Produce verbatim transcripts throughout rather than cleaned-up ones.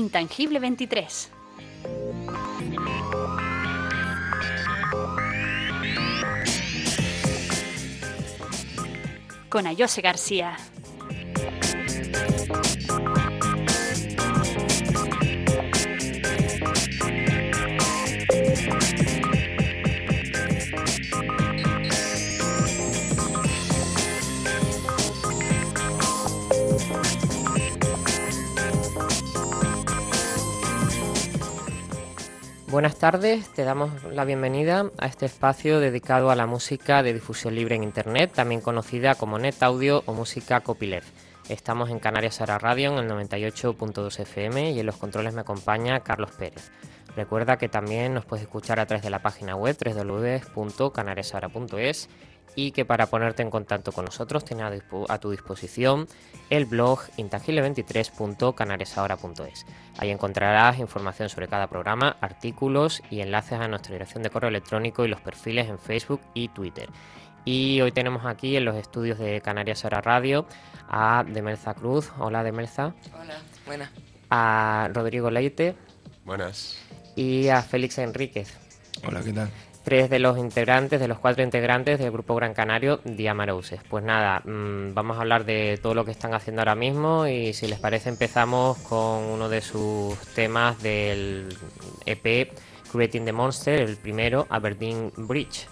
Intangible veintitrés. Con Ayose García. Buenas tardes, te damos la bienvenida a este espacio dedicado a la música de difusión libre en Internet, también conocida como Net Audio o música copyleft. Estamos en Canarias Ahora Radio en el noventa y ocho punto dos F M y en los controles me acompaña Carlos Pérez. Recuerda que también nos puedes escuchar a través de la página web doble u doble u doble u punto canarias ahora punto es y que para ponerte en contacto con nosotros tienes a, dispo- a tu disposición el blog intangible veintitrés punto canarias ahora punto es. Ahí encontrarás información sobre cada programa, artículos y enlaces a nuestra dirección de correo electrónico y los perfiles en Facebook y Twitter. Y hoy tenemos aquí en los estudios de Canarias Ahora Radio a Demelza Cruz. Hola, Demelza. Hola, buenas. A Rodrigo Leite. Buenas. Y a Félix Enríquez. Hola, ¿qué tal? Tres de los integrantes, de los cuatro integrantes del grupo Gran Canario, Diamaroses. Pues nada, mmm, vamos a hablar de todo lo que están haciendo ahora mismo y si les parece empezamos con uno de sus temas del E P Creating the Monster, el primero, Aberdeen Bridge.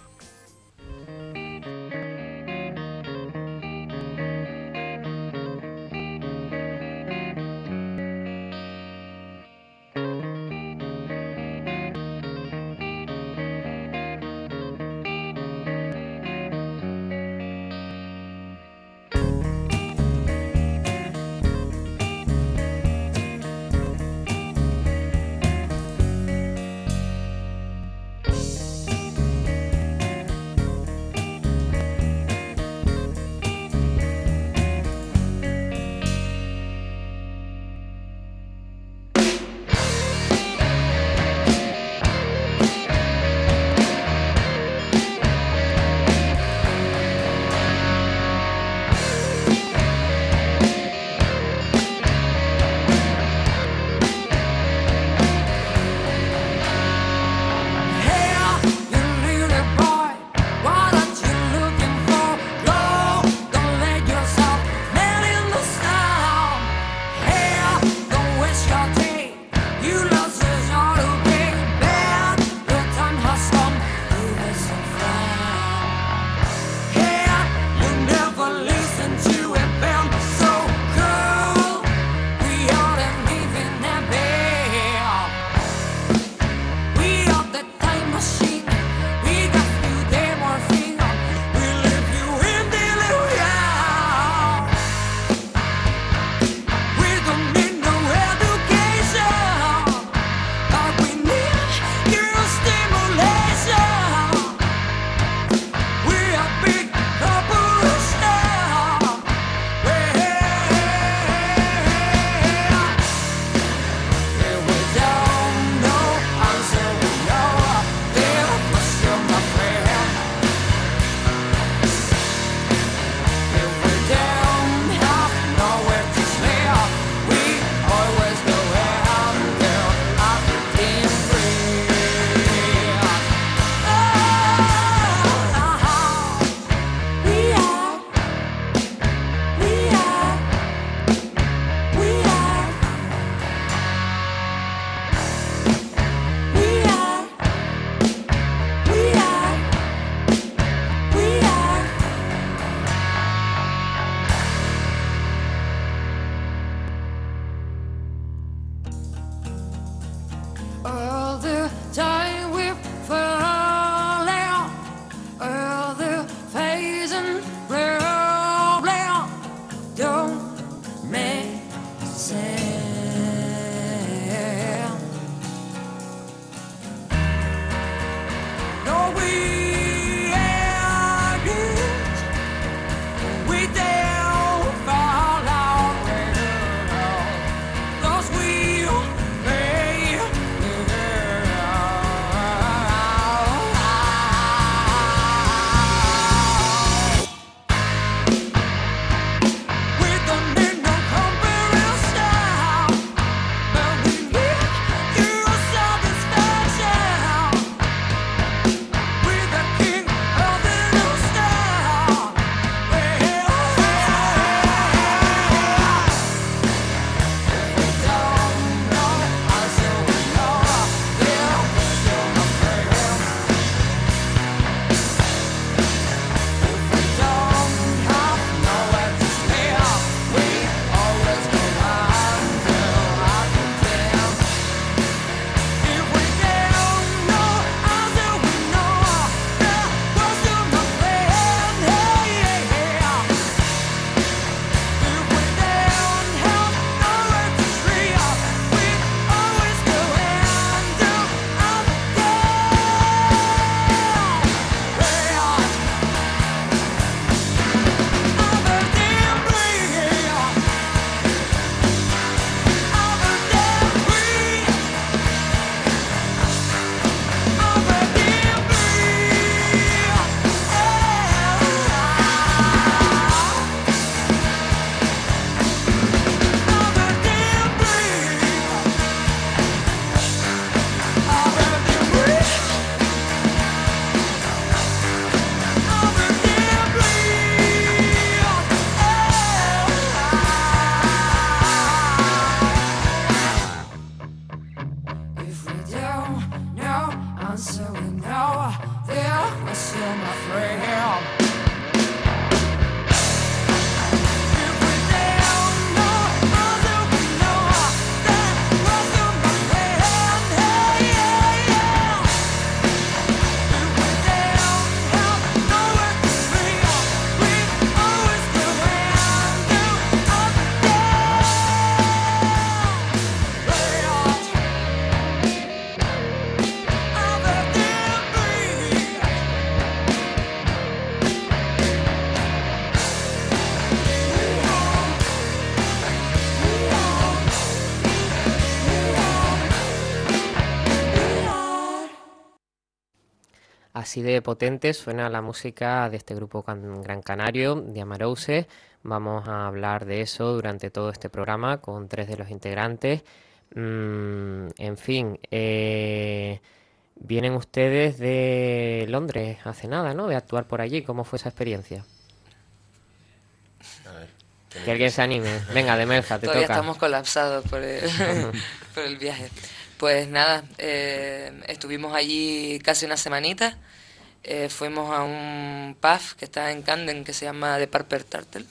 Así de potente suena la música de este grupo Gran Canario, de Amarouse. Vamos a hablar de eso durante todo este programa con tres de los integrantes. Mm, en fin, eh, vienen ustedes de Londres hace nada, ¿no? De actuar por allí. ¿Cómo fue esa experiencia? A ver, Que alguien se anime. Venga, Demelza, te Todavía toca. estamos colapsados por el, por el viaje. Pues nada, eh, estuvimos allí casi una semanita. Eh, fuimos a un pub que está en Camden que se llama The Purple Turtle.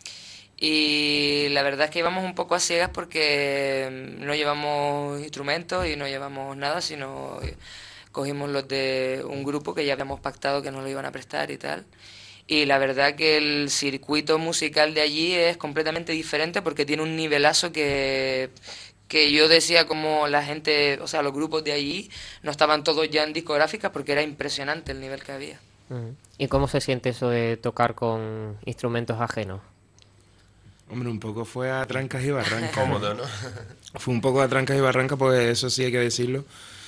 Y la verdad es que íbamos un poco a ciegas porque no llevamos instrumentos y no llevamos nada, sino cogimos los de un grupo que ya habíamos pactado que nos lo iban a prestar y tal. Y la verdad que el circuito musical de allí es completamente diferente porque tiene un nivelazo que, que yo decía como la gente, o sea, los grupos de allí no estaban todos ya en discográficas porque era impresionante el nivel que había. Mm. ¿Y cómo se siente eso de tocar con instrumentos ajenos? Hombre, un poco fue a trancas y barrancas. cómodo, ¿no? Fue un poco a trancas y barrancas, pues eso sí hay que decirlo.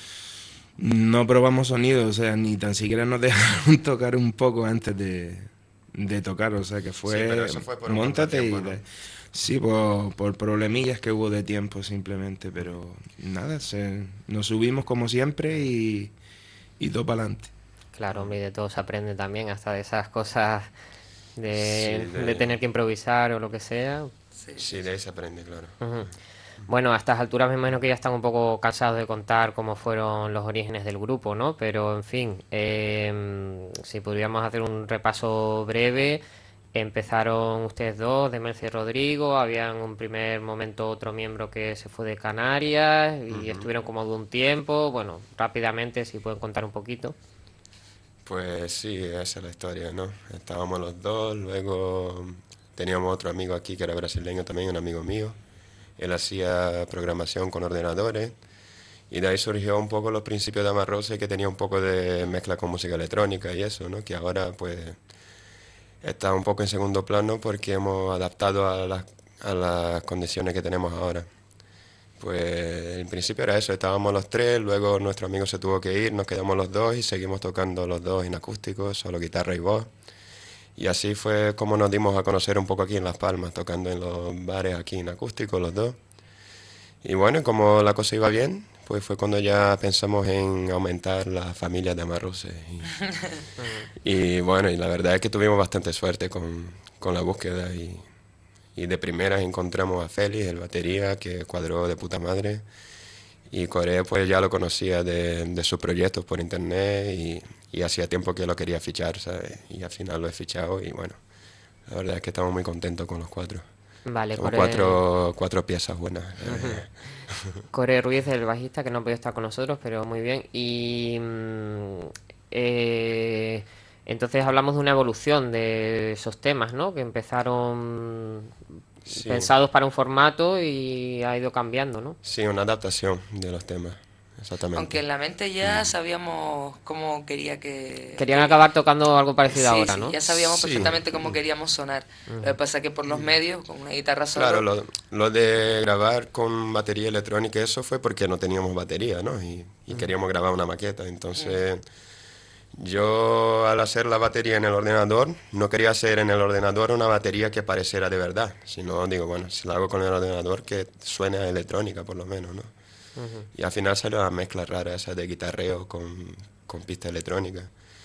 No probamos sonido, o sea, ni tan siquiera nos dejaron tocar un poco antes de, de tocar, o sea, que fue, Sí, pero eso fue por un móntate y... contratiempo, ¿no? de- Sí, por, por problemillas que hubo de tiempo simplemente, pero nada, se, nos subimos como siempre y, y todo para adelante. Claro, hombre, y de todo se aprende también, hasta de esas cosas de, Sí, de- de tener que improvisar o lo que sea. Sí. Sí, de ahí se aprende, claro. Ujú. Bueno, a estas alturas me imagino que ya están un poco cansados de contar cómo fueron los orígenes del grupo, ¿no? Pero, en fin, eh, si podríamos hacer un repaso breve, empezaron ustedes dos, Demelza y Rodrigo, había en un primer momento otro miembro que se fue de Canarias y estuvieron como de un tiempo. Bueno, rápidamente, si pueden contar un poquito. Pues sí, esa es la historia, ¿no? Estábamos los dos, luego teníamos otro amigo aquí que era brasileño también, un amigo mío. Él hacía programación con ordenadores y de ahí surgió un poco los principios de Amarrose, que tenía un poco de mezcla con música electrónica y eso, ¿no? Que ahora pues está un poco en segundo plano porque hemos adaptado a las, a las condiciones que tenemos ahora. Pues en principio era eso, estábamos los tres, luego nuestro amigo se tuvo que ir, nos quedamos los dos y seguimos tocando los dos en acústico, solo guitarra y voz. Y así fue como nos dimos a conocer un poco aquí en Las Palmas, tocando en los bares aquí en acústico los dos. Y bueno, como la cosa iba bien, pues fue cuando ya pensamos en aumentar la familia de Amarrose. Y, y bueno, y la verdad es que tuvimos bastante suerte con, con la búsqueda y... Y de primeras encontramos a Félix, el batería, que cuadró de puta madre. Y Coré pues ya lo conocía de, de sus proyectos por internet y, y hacía tiempo que lo quería fichar, ¿sabes? Y al final lo he fichado y bueno, la verdad es que estamos muy contentos con los cuatro. Vale, Somos Core, cuatro, cuatro piezas buenas. Core Ruiz, el bajista, que no puede estar con nosotros, pero muy bien. Y mm, eh, entonces hablamos de una evolución de esos temas, ¿no? Que empezaron Sí. pensados para un formato y ha ido cambiando, ¿no? Sí, una adaptación de los temas, exactamente. Aunque en la mente ya sabíamos cómo quería que... Querían acabar tocando algo parecido Sí, ahora, sí, ¿no? ya sabíamos Sí. perfectamente cómo queríamos sonar. Lo que pasa es que por los medios, con una guitarra solo... Claro, lo, lo de grabar con batería electrónica, eso fue porque no teníamos batería, ¿no? Y, y queríamos grabar una maqueta. Entonces, yo al hacer la batería en el ordenador, no quería hacer en el ordenador una batería que pareciera de verdad, sino digo, bueno, si la hago con el ordenador, que suene a electrónica por lo menos, ¿no? Y al final salió la mezcla rara esa de guitarreo con, con pista electrónica.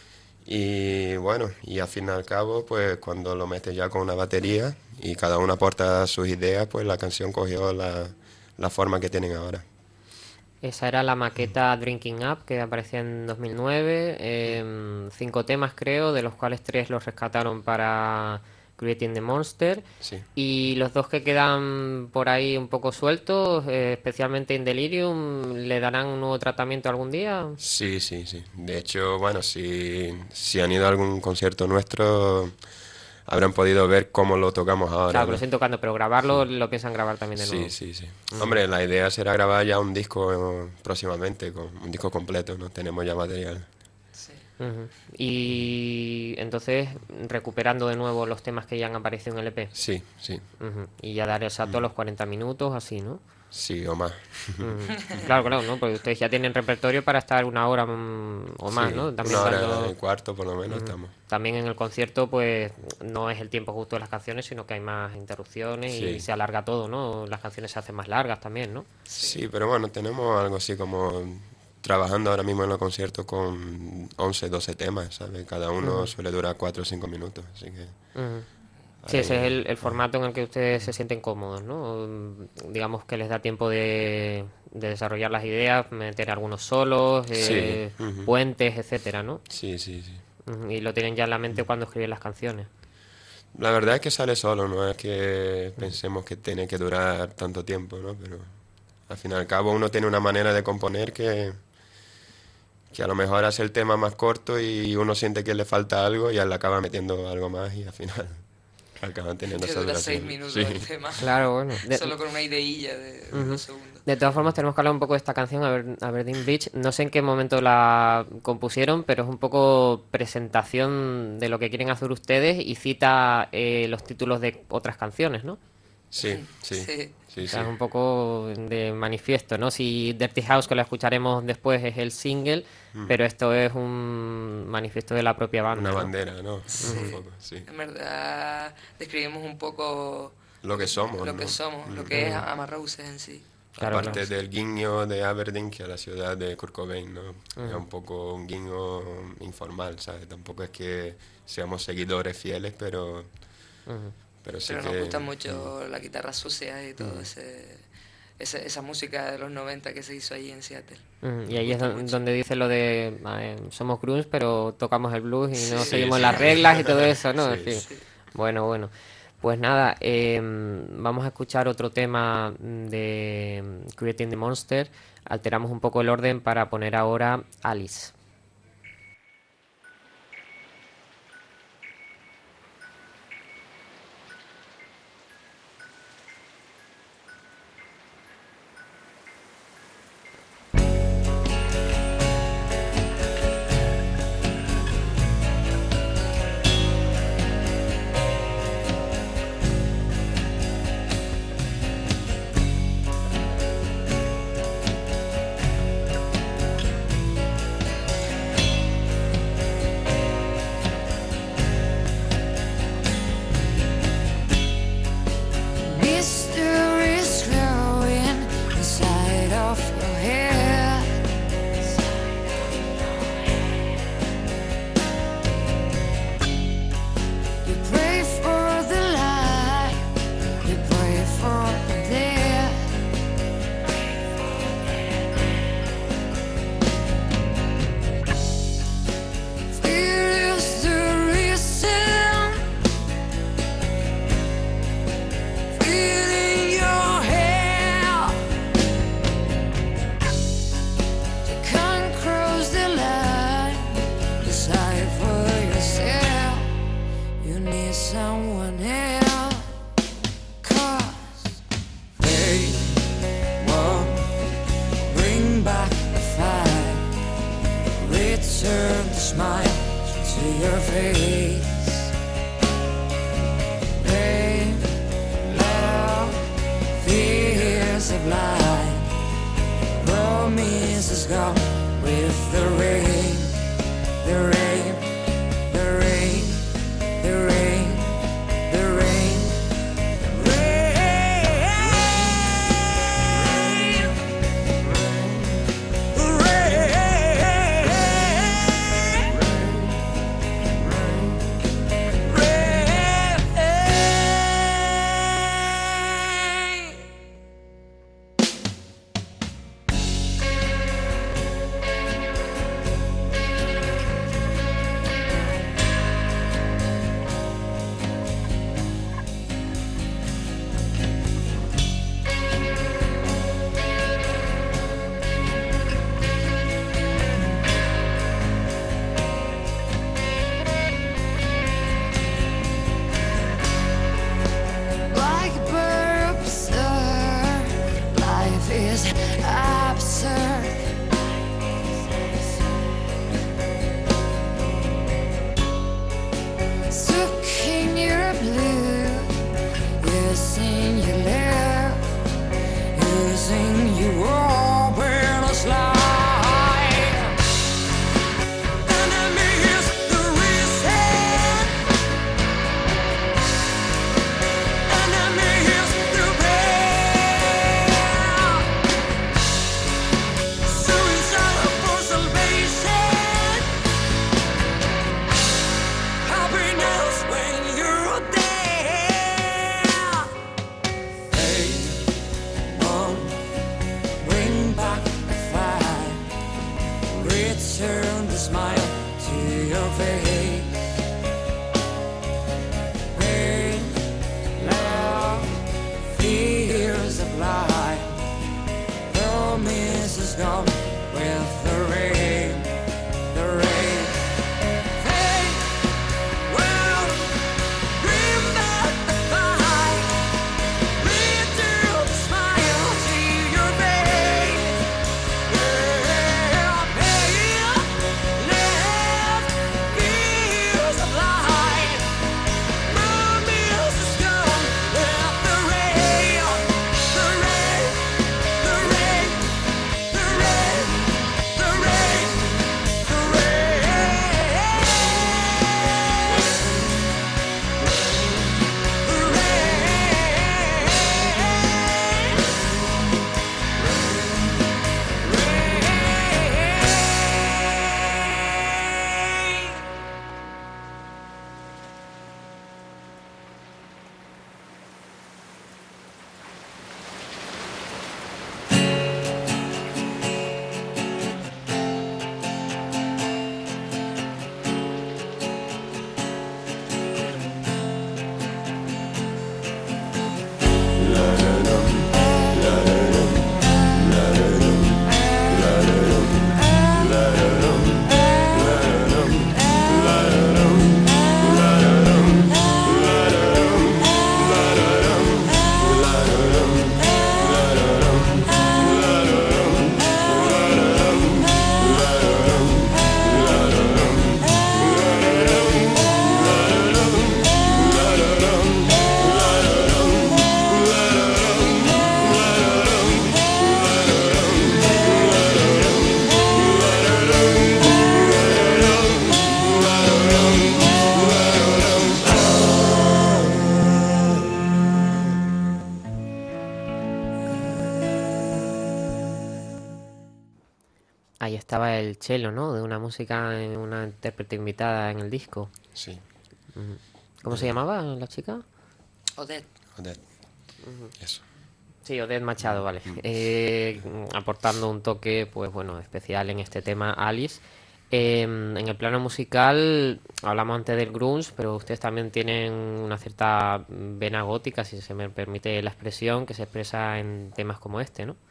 Y bueno, y al fin y al cabo, pues cuando lo metes ya con una batería y cada uno aporta sus ideas, pues la canción cogió la, la forma que tienen ahora. Esa era la maqueta Drinking Up, que aparecía en dos mil nueve. Eh, cinco temas, creo, de los cuales tres los rescataron para Creating the Monster. Sí. Y los dos que quedan por ahí un poco sueltos, eh, especialmente en Delirium, ¿le darán un nuevo tratamiento algún día? Sí, sí, sí. De hecho, bueno, si, si han ido a algún concierto nuestro, habrán podido ver cómo lo tocamos ahora, Claro, que ¿no? lo estoy tocando, pero grabarlo lo piensan grabar también de nuevo. Sí, sí, sí. Hombre, la idea será grabar ya un disco eh, próximamente, con un disco completo, ¿no? Tenemos ya material. Sí. Ujú. Y entonces, recuperando de nuevo los temas que ya han aparecido en el E P. Sí, sí, Ujú. Y ya daré el salto a los cuarenta minutos, así, ¿no? sí, o más. Ujú. Claro, claro, ¿no? Porque ustedes ya tienen repertorio para estar una hora mm, o más, Sí, ¿no? También una hora dando- y cuarto por lo menos estamos. También en el concierto, pues no es el tiempo justo de las canciones, sino que hay más interrupciones y Sí. se alarga todo, ¿no? Las canciones se hacen más largas también, ¿no? Sí, pero bueno, tenemos algo así como trabajando ahora mismo en los conciertos con once, doce temas, ¿sabes? Cada uno suele durar cuatro o cinco minutos, así que... Ujú. Sí, ese es el, el formato en el que ustedes se sienten cómodos, ¿no? Mm, Digamos que les da tiempo de, de desarrollar las ideas, meter algunos solos, eh, Sí, ujú. puentes, etcétera, ¿no? Sí, sí, sí. Ujú. Y lo tienen ya en la mente cuando escriben las canciones. La verdad es que sale solo, no es que pensemos que tiene que durar tanto tiempo, ¿no? Pero al fin y al cabo uno tiene una manera de componer que, que a lo mejor hace el tema más corto y uno siente que le falta algo y él le acaba metiendo algo más y al final acaban teniendo Que esa dura duración. seis minutos Sí. el tema. Claro, bueno. De, Solo con una ideilla de unos segundos. de todas formas, tenemos que hablar un poco de esta canción, Aber- Aberdeen Beach. No sé en qué momento la compusieron, pero es un poco presentación de lo que quieren hacer ustedes y cita eh, los títulos de otras canciones, ¿no? Sí, sí, Sí. sí, O sí. sea, es un poco de manifiesto, ¿no? Si Dirty House, que la escucharemos después, es el single, pero esto es un manifiesto de la propia banda, Una ¿no? bandera, ¿no? Un poco, sí. En verdad, describimos un poco Lo que somos, lo ¿no? que somos, lo que es Amarrauses en sí. Claro, Aparte claro. del guiño de Aberdeen, que a la ciudad de Kurt Cobain, ¿no? Es un poco un guiño informal, ¿sabes? Tampoco es que seamos seguidores fieles, pero, pero sí Pero que... nos gusta mucho la guitarra sucia y todo ese, esa, esa música de los noventa que se hizo allí en Seattle. Mm, Y ahí es don- donde dice lo de eh, somos grunge, pero tocamos el blues y no Sí, seguimos sí. las reglas y todo eso, ¿no? Sí, En fin. sí. Bueno, bueno. Pues nada, eh, vamos a escuchar otro tema de Creating the Monster. Alteramos un poco el orden para poner ahora Alice. Mystery's growing inside of your head. You pray for the light, you pray for the dead. Fear is the reason. Feeling your hair, you can't cross the line. Decide for yourself. You need someone else. 'Cause they won't bring back the fire. Return the smile to your face. Rain, love, fears of life. Promises gone with the rain, the rain, the rain, the rain, the rain, the rain, the rain. estaba el cello, ¿no? De una música, en una intérprete invitada en el disco. Sí, Ujú. ¿Cómo se llamaba la chica? Odette. Odette. Eso. Sí, Odette Machado, vale. Eh, aportando un toque, pues bueno, especial en este tema, Alice. Eh, en el plano musical, hablamos antes del grunge, pero ustedes también tienen una cierta vena gótica, si se me permite la expresión, que se expresa en temas como este, ¿no?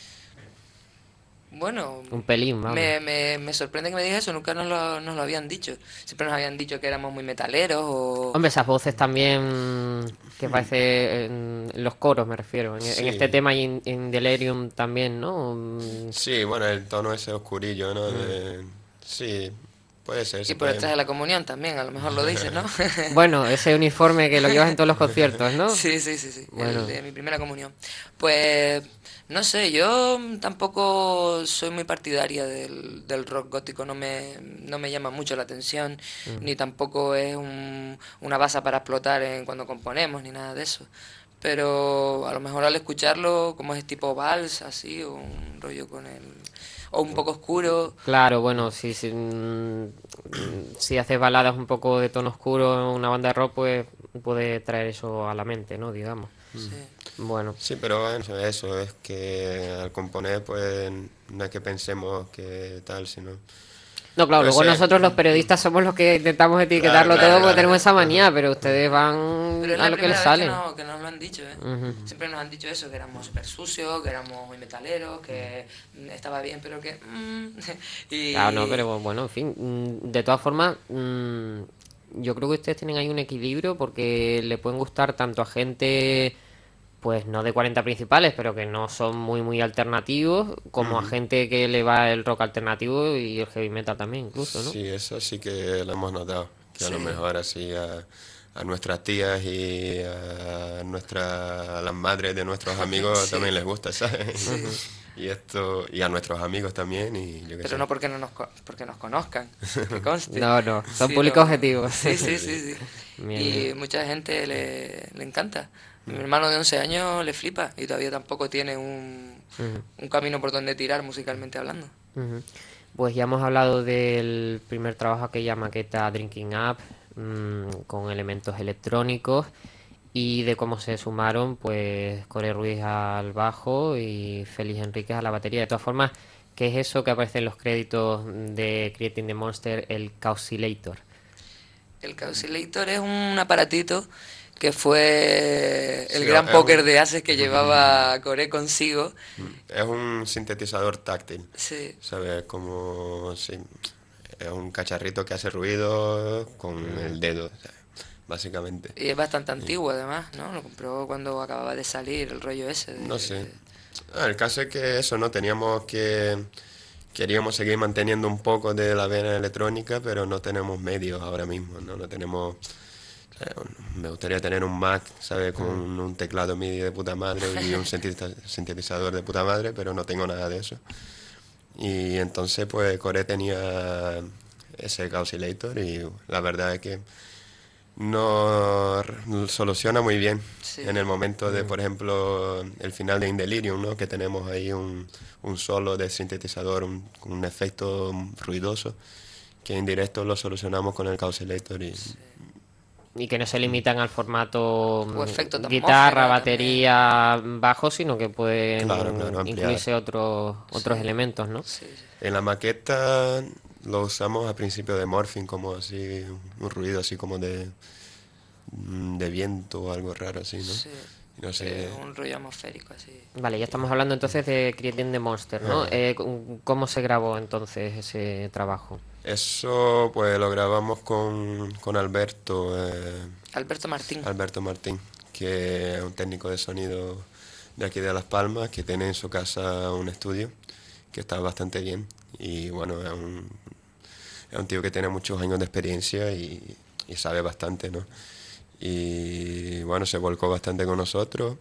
Bueno, Un pelín, vamos. me, me, me sorprende que me digas eso, nunca nos lo, nos lo habían dicho. Siempre nos habían dicho que éramos muy metaleros o... Hombre, esas voces también que parece en los coros, me refiero. En, Sí. en este tema y en, en Delirium también, ¿no? Mm, Sí, bueno, el tono ese oscurillo, ¿no? De- sí, puede ser. Y se por puede- detrás de la comunión también, a lo mejor lo dices, ¿no? Bueno, ese uniforme que lo llevas en todos los conciertos, ¿no? Sí, sí, sí, sí, Bueno. el de mi primera comunión. Pues, no sé, yo tampoco soy muy partidaria del, del rock gótico, no me, no me llama mucho la atención, ni tampoco es un, una base para explotar en cuando componemos, ni nada de eso. Pero a lo mejor al escucharlo, como es tipo vals, así, o un rollo con el... o un poco oscuro, Claro, bueno, si, si, mm, si haces baladas un poco de tono oscuro en una banda de rock, pues puede traer eso a la mente, ¿no? Digamos. sí. Bueno, Sí, pero bueno, eso es que al componer, pues no es que pensemos que tal, sino... no, claro, Pues luego sí. nosotros los periodistas somos los que intentamos etiquetarlo Claro, claro, todo porque claro. tenemos esa manía, pero ustedes van Pero es a la lo que primera les vez sale. que, no- que nos lo han dicho, ¿eh? Ujú. Siempre nos han dicho eso, que éramos súper sucios, que éramos muy metaleros, que mm, estaba bien, pero que... mm, y... Claro, no, pero bueno, en fin, mm, de todas formas, mm, yo creo que ustedes tienen ahí un equilibrio porque le pueden gustar tanto a gente, pues no de cuarenta principales, pero que no son muy, muy alternativos, como a gente que le va el rock alternativo y el heavy metal también, incluso, ¿no? Sí, eso sí que lo hemos notado, que a lo Sí. mejor así a, a nuestras tías y a, nuestra, a las madres de nuestros amigos Sí. también les gusta, ¿sabes? Y esto, y a nuestros amigos también, y yo qué Pero sé. no porque no nos co- porque nos conozcan, que conste. No, no, son Sí, público no. objetivo. Sí, sí, sí, sí. Bien, Y bien. mucha gente le, le encanta. Mi hermano de once años le flipa y todavía tampoco tiene un, un camino por donde tirar musicalmente hablando. Ujú. Pues ya hemos hablado del primer trabajo, aquella maqueta Drinking Up, mm, con elementos electrónicos, y de cómo se sumaron pues Core Ruiz al bajo y Félix Enríquez a la batería. De todas formas, ¿qué es eso que aparece en los créditos de Creating the Monster, el Causilator? El Causilator es un aparatito que fue el Sí, gran es póker un- de ases que llevaba Core consigo. Es un sintetizador táctil, Sí, ¿sabes? Como, sí, es un cacharrito que hace ruido con el dedo, ¿sabes? Básicamente. y es bastante antiguo además, ¿no? Lo compró cuando acababa de salir el rollo ese. de- No sé. Ah, el caso es que eso, ¿no? Teníamos que... Queríamos seguir manteniendo un poco de la vena electrónica, pero no tenemos medios ahora mismo, ¿no? No tenemos... o sea, un- me gustaría tener un Mac, ¿sabes? Con un, un teclado MIDI de puta madre y un sintetiza- sintetizador de puta madre, pero no tengo nada de eso. Y entonces, pues, Core tenía ese Causilator y la verdad es que no r- soluciona muy bien Sí. en el momento de, por ejemplo, el final de In Delirium, ¿no? Que tenemos ahí un, un solo de sintetizador, un, con un efecto ruidoso, que en directo lo solucionamos con el Causilator y Y que no se limitan al formato mm, efecto de guitarra, atmósfera batería, bajo, sino que pueden Claro, claro, ampliar. incluirse otros otros elementos, ¿no? Sí, sí. en la maqueta lo usamos a principio de morphing, como así, un ruido así como de, mm, de viento o algo raro así, ¿no? Sí. No sé. Eh, un rollo atmosférico así. Vale, ya estamos hablando entonces de Creating the Monster, ¿no? Ah. Eh, ¿cómo se grabó entonces ese trabajo? Eso pues lo grabamos con, con Alberto, eh, Alberto Martín. Alberto Martín, que es un técnico de sonido de aquí de Las Palmas, que tiene en su casa un estudio que está bastante bien. Y bueno, es un, es un tío que tiene muchos años de experiencia y, y sabe bastante, ¿no? Y bueno, se volcó bastante con nosotros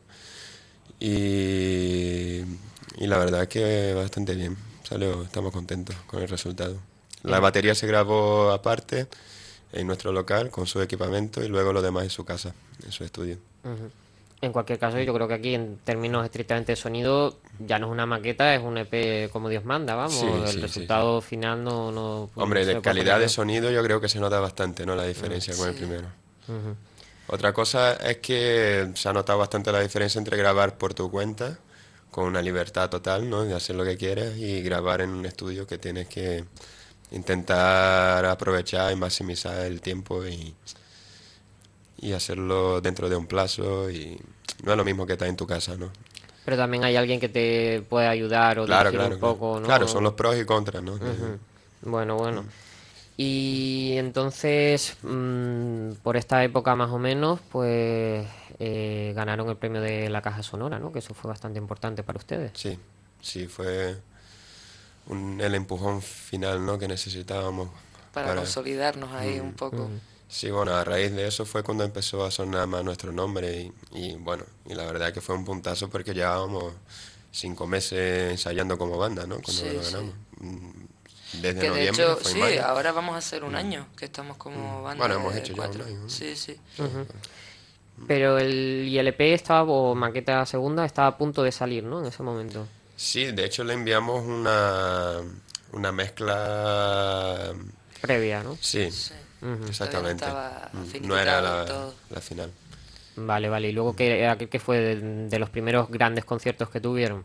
y, y la verdad es que bastante bien. Salió, estamos contentos con el resultado. La batería se grabó aparte en nuestro local con su equipamiento y luego lo demás en su casa, en su estudio. Ujú. En cualquier caso, yo creo que aquí, en términos estrictamente de sonido, ya no es una maqueta, es un E P como Dios manda, vamos. Sí, el sí, sí, resultado final no... no Hombre, no se de puede calidad poner. de sonido yo creo que se nota bastante, ¿no? La diferencia con el primero. Ujú. Otra cosa es que se ha notado bastante la diferencia entre grabar por tu cuenta, con una libertad total, ¿no? De hacer lo que quieras, y grabar en un estudio que tienes que intentar aprovechar y maximizar el tiempo y, y hacerlo dentro de un plazo, y no es lo mismo que estar en tu casa, ¿no? Pero también hay alguien que te puede ayudar o Claro, dirigir claro, un claro. poco, ¿no? Claro, son los pros y contras, ¿no? Ujú. Bueno, bueno. Y entonces, mm, por esta época más o menos, pues eh, ganaron el premio de la Caja Sonora, ¿no? Que eso fue bastante importante para ustedes. Sí, sí, fue un- el empujón final, ¿no? Que necesitábamos Para, para... consolidarnos ahí un poco. Sí, bueno, a raíz de eso fue cuando empezó a sonar más nuestro nombre, y, y bueno, y la verdad que fue un puntazo porque llevábamos cinco meses ensayando como banda, ¿no? Cuando Sí, lo sí. ganamos. Mm, Desde Que de noviembre, hecho, fue en sí, mayo. ahora vamos a hacer un año que estamos como banda. Bueno, hemos de hecho ya cuatro. un año, ¿no? Sí, sí. Pero el y el E P estaba, o maqueta segunda, estaba a punto de salir, ¿no? En ese momento. Sí, de hecho le enviamos una, una mezcla... Previa, ¿no? Sí, Sí. exactamente. Todavía no estaba Mm, no era finiquitado la, y todo. la final. Vale, vale. ¿Y luego qué, aquel que fue de, de los primeros grandes conciertos que tuvieron?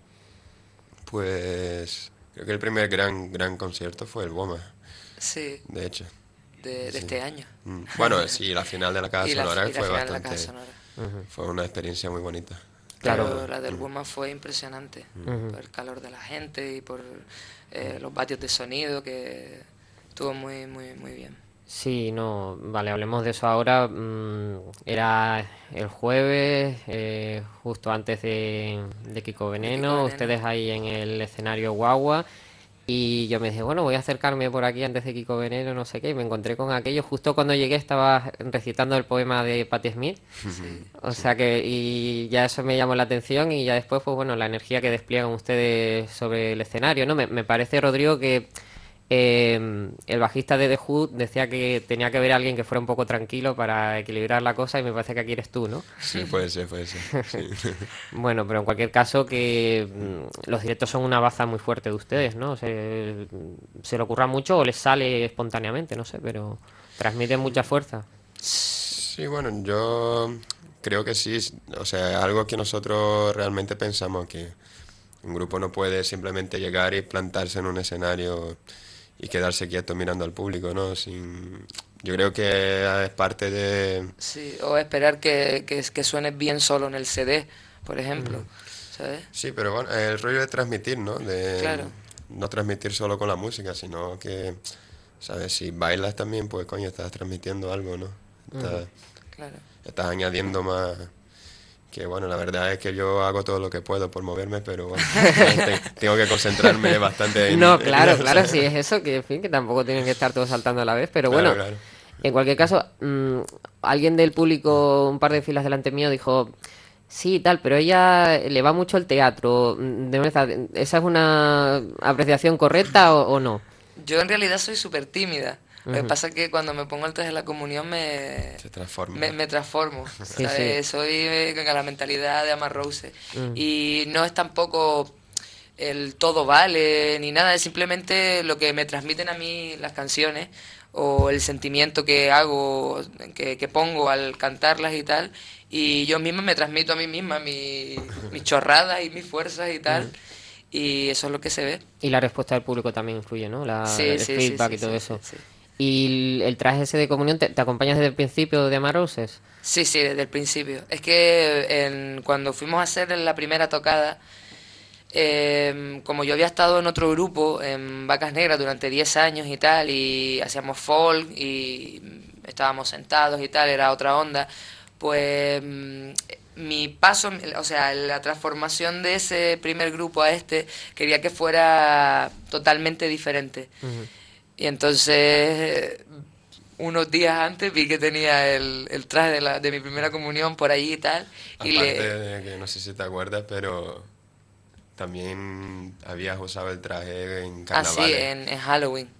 Pues creo que el primer gran, gran concierto fue el Boma, Sí, de hecho. de, de este año. Mm, Bueno, sí, la final de la Caja Y la, Sonora y la fue final de la bastante... Caja Sonora. Fue una experiencia muy bonita. Claro. Pero la del Woman fue impresionante. Por el calor de la gente y por eh, los vatios de sonido, que estuvo muy, muy, muy bien. Sí, no, vale, hablemos de eso ahora. Mm, era el jueves, eh, justo antes de, de Kiko Veneno, Veneno. ustedes ahí en el escenario Guagua, y yo me dije, bueno, voy a acercarme por aquí antes de Kiko Veneno, no sé qué, y me encontré con aquello. Justo cuando llegué estaba recitando el poema de Patti Smith, o sea que, y ya eso me llamó la atención, y ya después, pues bueno, la energía que despliegan ustedes sobre el escenario, ¿no? Me, me parece, Rodrigo, que eh, el bajista de The Who decía que tenía que haber alguien que fuera un poco tranquilo para equilibrar la cosa, y me parece que aquí eres tú, ¿no? Sí, puede ser, puede ser. Sí. Bueno, pero en cualquier caso que mm, los directos son una baza muy fuerte de ustedes, ¿no? Se, se le ocurra mucho o les sale espontáneamente, no sé, pero transmiten mucha fuerza. Sí, bueno, yo creo que sí. O sea, algo que nosotros realmente pensamos, que un grupo no puede simplemente llegar y plantarse en un escenario y quedarse quieto mirando al público, ¿no? Sin... Yo creo que es parte de... Sí, o esperar que, que, que suene bien solo en el C D, por ejemplo. ¿Sabes? Sí, pero bueno, el rollo de transmitir, ¿no? De Claro. no transmitir solo con la música, sino que, ¿sabes? Si bailas también, pues coño, estás transmitiendo algo, ¿no? Estás, Claro. estás añadiendo más... Que bueno, la verdad es que yo hago todo lo que puedo por moverme, pero bueno, te- tengo que concentrarme bastante en... No, claro, claro, sí es eso, que en fin, que tampoco tienen que estar todos saltando a la vez, pero Claro, bueno, claro. en cualquier caso, mm, alguien del público, un par de filas delante mío, dijo, sí, tal, pero ella le va mucho el teatro, mm, de verdad, ¿esa es una apreciación correcta o, o no? Yo en realidad soy súper tímida. Lo que pasa es que cuando me pongo el traje de la comunión me, Se transforma. me, me transformo. Sí, ¿sabes? sí. Soy eh, con la mentalidad de Ama Rose. Y no es tampoco el todo vale ni nada, es simplemente lo que me transmiten a mí las canciones o el sentimiento que hago, que, que pongo al cantarlas y tal. Y yo misma me transmito a mí misma mi, mis chorradas y mis fuerzas y tal. Y eso es lo que se ve. Y la respuesta del público también influye, ¿no? La, Sí, el sí, sí, feedback sí, y todo sí, eso. sí, sí. ¿Y el, el traje ese de comunión, te, te acompañas desde el principio de Amaroses? Sí, sí, desde el principio. Es que en, cuando fuimos a hacer la primera tocada, eh, como yo había estado en otro grupo, en Vacas Negras, durante diez años y tal, y hacíamos folk y estábamos sentados y tal, era otra onda, pues mm, mi paso, o sea, la transformación de ese primer grupo a este, quería que fuera totalmente diferente. Y entonces, unos días antes vi que tenía el, el traje de, la, de mi primera comunión por allí y tal. Y Aparte le, de que no sé si te acuerdas, pero también habías usado el traje en ah, sí, carnavales. en, en Halloween.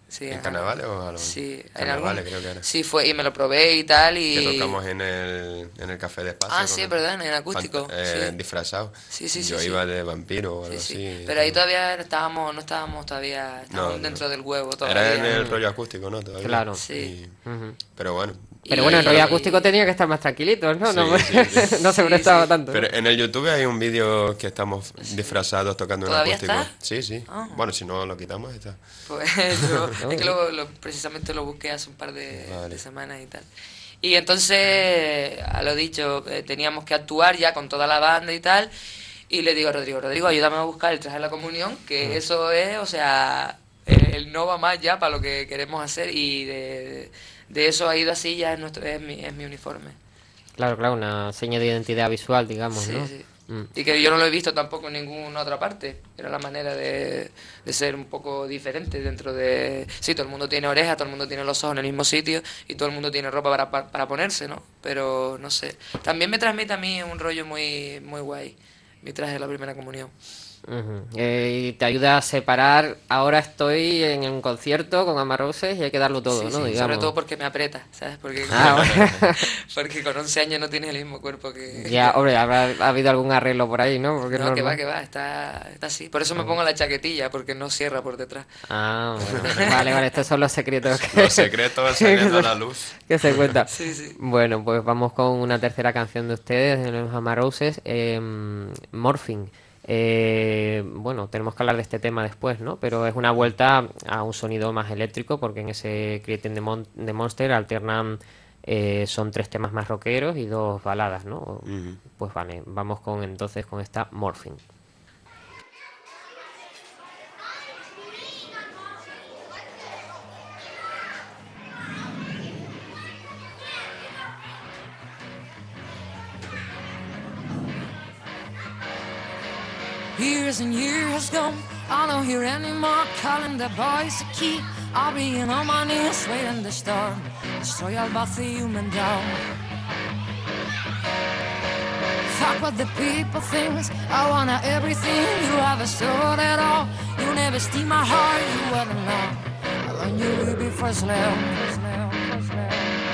Sí, ¿En ajá. carnavales o algo? Sí, en Carnavales algún... creo que era. Sí, fue, y me lo probé y tal, y... Que tocamos en el, en el Café de Espacio. Ah, con sí, el- verdad, en el acústico, fanta- eh, sí. Disfrazado. Sí, sí, sí, Yo sí. iba de vampiro o Sí, algo sí. así. Pero ahí todavía no estábamos, no estábamos todavía, estábamos No, dentro no. del huevo todavía. Era en el rollo acústico, ¿no? Todavía. Claro. Sí. Y- Ujú. Pero bueno. Pero bueno, el Y- rollo acústico tenía que estar más tranquilitos, ¿no? Sí, no, sí, sí. no se Sí, prestaba sí. tanto. ¿no? Pero en el YouTube hay un vídeo que estamos disfrazados tocando un ¿Todavía acústico. está? Sí, sí. Ah. Bueno, si no lo quitamos, está. Pues yo es que lo, lo- precisamente lo busqué hace un par de, Vale. de semanas y tal. Y entonces, a lo dicho, eh, teníamos que actuar ya con toda la banda y tal. Y le digo a Rodrigo, Rodrigo, ayúdame a buscar el traje de la comunión, que eso es, o sea, el, el no va más ya para lo que queremos hacer. Y de, de eso ha ido así, ya es, nuestro, es, mi, es mi uniforme. Claro, claro, una seña de identidad visual, digamos, Sí, ¿no? sí. Mm. Y que yo no lo he visto tampoco en ninguna otra parte. Era la manera de, de ser un poco diferente dentro de... Sí, todo el mundo tiene orejas, todo el mundo tiene los ojos en el mismo sitio y todo el mundo tiene ropa para, para, para ponerse, ¿no? Pero no sé. También me transmite a mí un rollo muy, muy guay, mi traje de la primera comunión. Ujú. Eh, y te ayuda a separar, ahora estoy en un concierto con Amaroses y hay que darlo todo, Sí, ¿no? sí, Digamos. sobre todo porque me aprieta, ¿sabes? Porque, Ah, bueno. porque con once años no tienes el mismo cuerpo que... Ya, hombre, habrá ha habido algún arreglo por ahí, ¿no? Porque No, que normal. va, que va, está, está así. Por eso me pongo la chaquetilla, porque no cierra por detrás. Ah, bueno. Vale, vale, estos son los secretos que, Los secretos saliendo a la luz. que se cuentan. Sí, sí. Bueno, pues vamos con una tercera canción de ustedes, de los Amaroses, eh, Morphine. Eh, bueno, tenemos que hablar de este tema después, ¿no? Pero es una vuelta a un sonido más eléctrico, porque en ese Creating the, Mon- the Monster alternan, eh, son tres temas más rockeros y dos baladas, ¿no? Ujú. Pues vale, vamos con entonces con esta Morphine. Years and years gone, I don't hear any more calling the boys to keep. I'll be in on my knees waiting the storm, destroy all but the human down. Fuck what the people think, I wanna everything, you have stored it all. You never steal my heart, you wouldn't know. I learned you will be first love, first love, first love.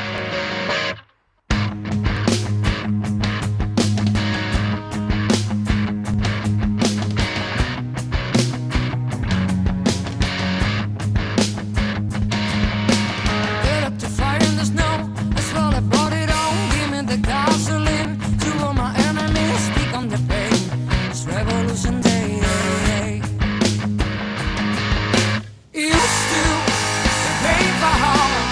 Get up to fire in the snow. Let's roll it, brought it on. Give me the gasoline. To all my enemies, speak on the pain. It's revolution day. You still the paper hard.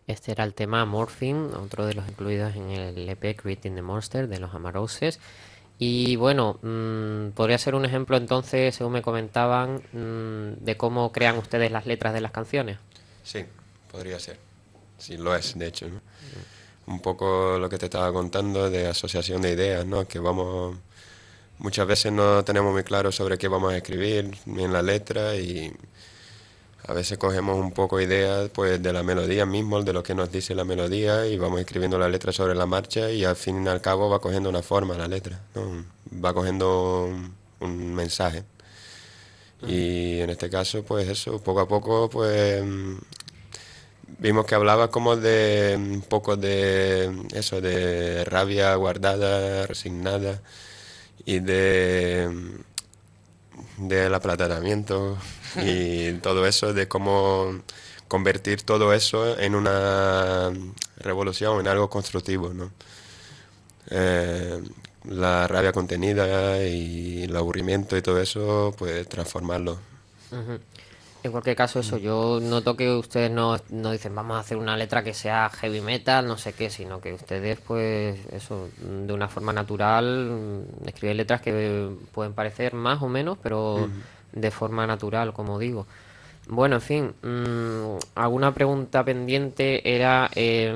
Este era el tema Morphine, otro de los incluidos en el E P Creating the Monster de los Amaroses. Y bueno, mmm, podría ser un ejemplo entonces, según me comentaban, mmm, de cómo crean ustedes las letras de las canciones. Sí, podría ser. Sí, lo es, de hecho, ¿no? Un poco lo que te estaba contando de asociación de ideas, ¿no? Que vamos... Muchas veces no tenemos muy claro sobre qué vamos a escribir en la letra y a veces cogemos un poco ideas pues de la melodía mismo, de lo que nos dice la melodía y vamos escribiendo la letra sobre la marcha y al fin y al cabo va cogiendo una forma la letra, ¿no? Va cogiendo un, un mensaje. Y en este caso pues eso, poco a poco pues vimos que hablaba como de un poco de eso, de rabia guardada, resignada y de, del aplatamiento y todo eso, de cómo convertir todo eso en una revolución, en algo constructivo, ¿no? Eh, la rabia contenida y el aburrimiento y todo eso, pues transformarlo. Uh-huh. En cualquier caso, eso, yo noto que ustedes no, no dicen vamos a hacer una letra que sea heavy metal, no sé qué, sino que ustedes, pues, eso, de una forma natural, escriben letras que pueden parecer más o menos, pero uh-huh. de forma natural, como digo. Bueno, en fin, mmm, alguna pregunta pendiente era, eh,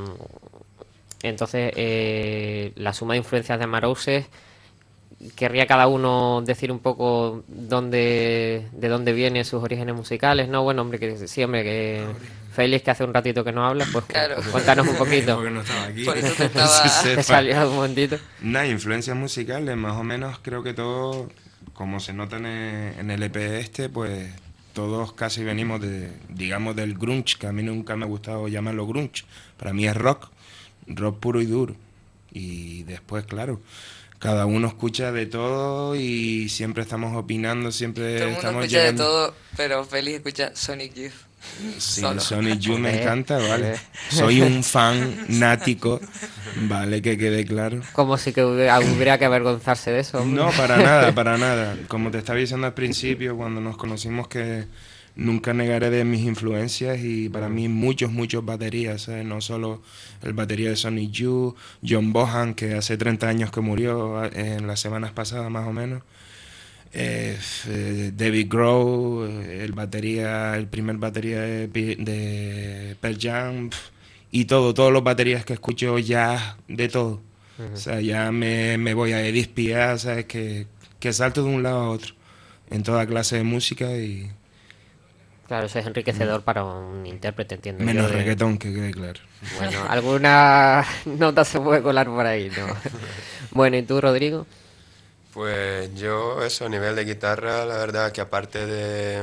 entonces, eh, la suma de influencias de Amaroses. Querría cada uno decir un poco dónde, de dónde vienen sus orígenes musicales, ¿no? Bueno, hombre, que sí, hombre, que Félix, que hace un ratito que no habla, pues claro. Cuéntanos un poquito. Porque no estaba aquí. Por eso te estaba... Te salió un momentito. Nada, influencias musicales, más o menos creo que todos, como se nota en el, en el E P este, pues todos casi venimos de, digamos, del grunge, que a mí nunca me ha gustado llamarlo grunge. Para mí es rock, rock puro y duro. Y después, claro... Cada uno escucha de todo y siempre estamos opinando, siempre todo el mundo estamos escucha llegando... de todo, pero Félix escucha Sonic Youth. Sí, Solo. Sonic Youth me encanta, vale. Soy un fan nático, vale, que quede claro. Como si que hubiera, hubiera que avergonzarse de eso. No, para nada, para nada. Como te estaba diciendo al principio, cuando nos conocimos, que nunca negaré de mis influencias y para mí muchos, muchos baterías, ¿eh? No solo el batería de Sonic Youth, John Bohan, que hace treinta años que murió en las semanas pasadas más o menos, eh, eh, David Grohl, el batería, el primer batería de, de Pearl Jam, y todo, todos los baterías que escucho ya de todo. Uh-huh. O sea, ya me, me voy a Edith Piaf, ¿sabes? Que, que salto de un lado a otro en toda clase de música y... Claro, eso es enriquecedor mm. para un intérprete, entiendo. Menos yo de... reggaetón, que quede claro. Bueno, alguna nota se puede colar por ahí, ¿no? Bueno, ¿y tú, Rodrigo? Pues yo, eso, a nivel de guitarra, la verdad que aparte de,